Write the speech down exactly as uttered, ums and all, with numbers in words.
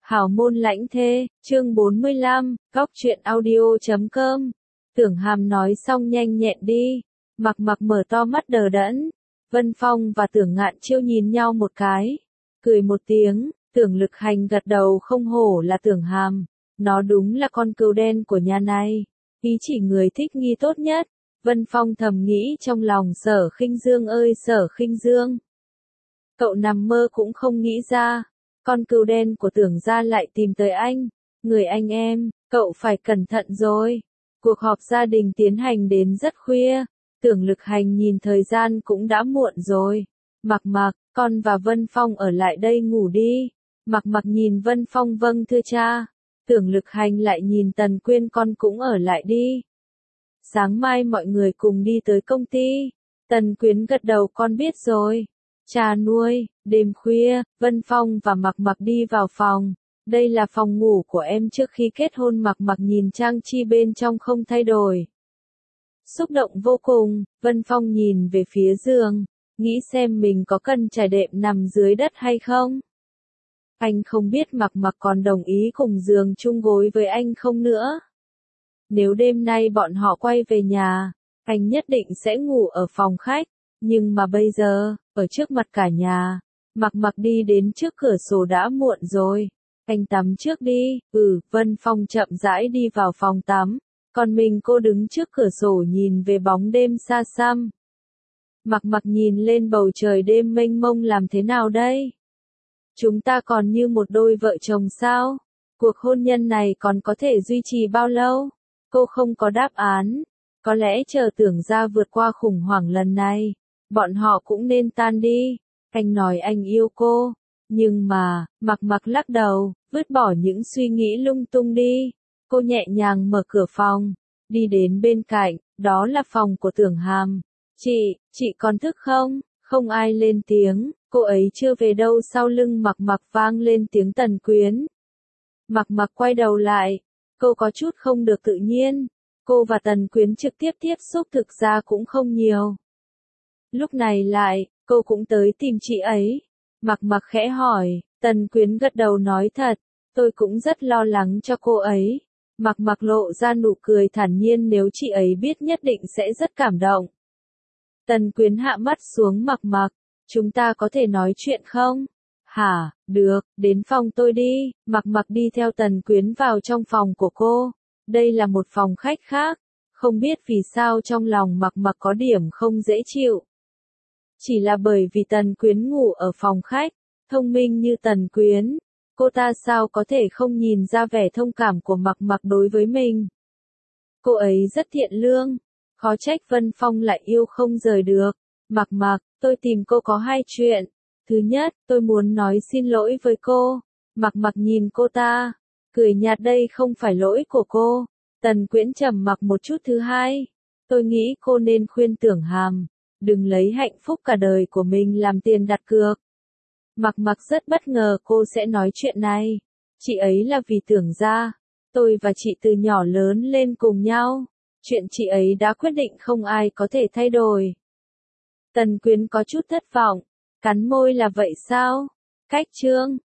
Hảo môn lãnh thê, chương bốn mươi lăm, góc truyện audio chấm com. Tưởng Hàm nói xong nhanh nhẹn đi. Mặc Mặc mở to mắt đờ đẫn. Vân Phong và Tưởng Ngạn Chiêu nhìn nhau một cái. Cười một tiếng, Tưởng Lực Hành gật đầu không hổ là Tưởng Hàm. Nó đúng là con cừu đen của nhà này. Ý chỉ người thích nghi tốt nhất. Vân Phong thầm nghĩ trong lòng Sở Khinh Dương ơi Sở Khinh Dương. Cậu nằm mơ cũng không nghĩ ra. Con cừu đen của Tưởng gia lại tìm tới anh. Người anh em, cậu phải cẩn thận rồi. Cuộc họp gia đình tiến hành đến rất khuya. Tưởng Lực Hành nhìn thời gian cũng đã muộn rồi. Mặc Mặc, con và Vân Phong ở lại đây ngủ đi. Mặc Mặc nhìn Vân Phong vâng thưa cha. Tưởng Lực Hành lại nhìn Tần Quyên con cũng ở lại đi. Sáng mai mọi người cùng đi tới công ty. Tần Quyến gật đầu con biết rồi. Cha nuôi, đêm khuya, Vân Phong và Mặc Mặc đi vào phòng. Đây là phòng ngủ của em trước khi kết hôn. Mặc Mặc nhìn trang chi bên trong không thay đổi. Xúc động vô cùng, Vân Phong nhìn về phía giường, nghĩ xem mình có cần trải đệm nằm dưới đất hay không. Anh không biết Mặc Mặc còn đồng ý cùng giường chung gối với anh không nữa. Nếu đêm nay bọn họ quay về nhà, anh nhất định sẽ ngủ ở phòng khách. Nhưng mà bây giờ, ở trước mặt cả nhà, Mặc Mặc đi đến trước cửa sổ đã muộn rồi. Anh tắm trước đi. Ừ, Vân Phong chậm rãi đi vào phòng tắm. Còn mình cô đứng trước cửa sổ nhìn về bóng đêm xa xăm. Mặc Mặc nhìn lên bầu trời đêm mênh mông làm thế nào đây? Chúng ta còn như một đôi vợ chồng sao? Cuộc hôn nhân này còn có thể duy trì bao lâu? Cô không có đáp án. Có lẽ chờ Tưởng gia vượt qua khủng hoảng lần này, bọn họ cũng nên tan đi. Anh nói anh yêu cô. Nhưng mà, Mặc Mặc lắc đầu, vứt bỏ những suy nghĩ lung tung đi. Cô nhẹ nhàng mở cửa phòng, đi đến bên cạnh, đó là phòng của Tưởng Hàm. Chị, chị còn thức không? Không ai lên tiếng, cô ấy chưa về đâu. Sau lưng Mặc Mặc vang lên tiếng Tần Quyến. Mặc Mặc quay đầu lại, cô có chút không được tự nhiên. Cô và Tần Quyến trực tiếp tiếp xúc thực ra cũng không nhiều. Lúc này lại, cô cũng tới tìm chị ấy. Mặc Mặc khẽ hỏi, Tần Quyến gật đầu nói thật, tôi cũng rất lo lắng cho cô ấy. Mặc Mặc lộ ra nụ cười thản nhiên, nếu chị ấy biết nhất định sẽ rất cảm động. Tần Quyến hạ mắt xuống. Mặc Mặc, chúng ta có thể nói chuyện không? Hả, được, đến phòng tôi đi. Mặc Mặc đi theo Tần Quyến vào trong phòng của cô. Đây là một phòng khách khác. Không biết vì sao trong lòng Mặc Mặc có điểm không dễ chịu. Chỉ là bởi vì Tần Quyến ngủ ở phòng khách. Thông minh như Tần Quyến, cô ta sao có thể không nhìn ra vẻ thông cảm của Mặc Mặc đối với mình. Cô ấy rất thiện lương. Khó trách Vân Phong lại yêu không rời được. Mặc Mặc, tôi tìm cô có hai chuyện. Thứ nhất, tôi muốn nói xin lỗi với cô. Mặc Mặc nhìn cô ta, cười nhạt, đây không phải lỗi của cô. Tần Quyến trầm mặc một chút. Thứ hai, tôi nghĩ cô nên khuyên Tưởng Hàm, đừng lấy hạnh phúc cả đời của mình làm tiền đặt cược. Mặc Mặc rất bất ngờ cô sẽ nói chuyện này. Chị ấy là vì Tưởng gia. Tôi và chị từ nhỏ lớn lên cùng nhau. Chuyện chị ấy đã quyết định không ai có thể thay đổi. Tần Quyến có chút thất vọng, cắn môi, là vậy sao? Cách chương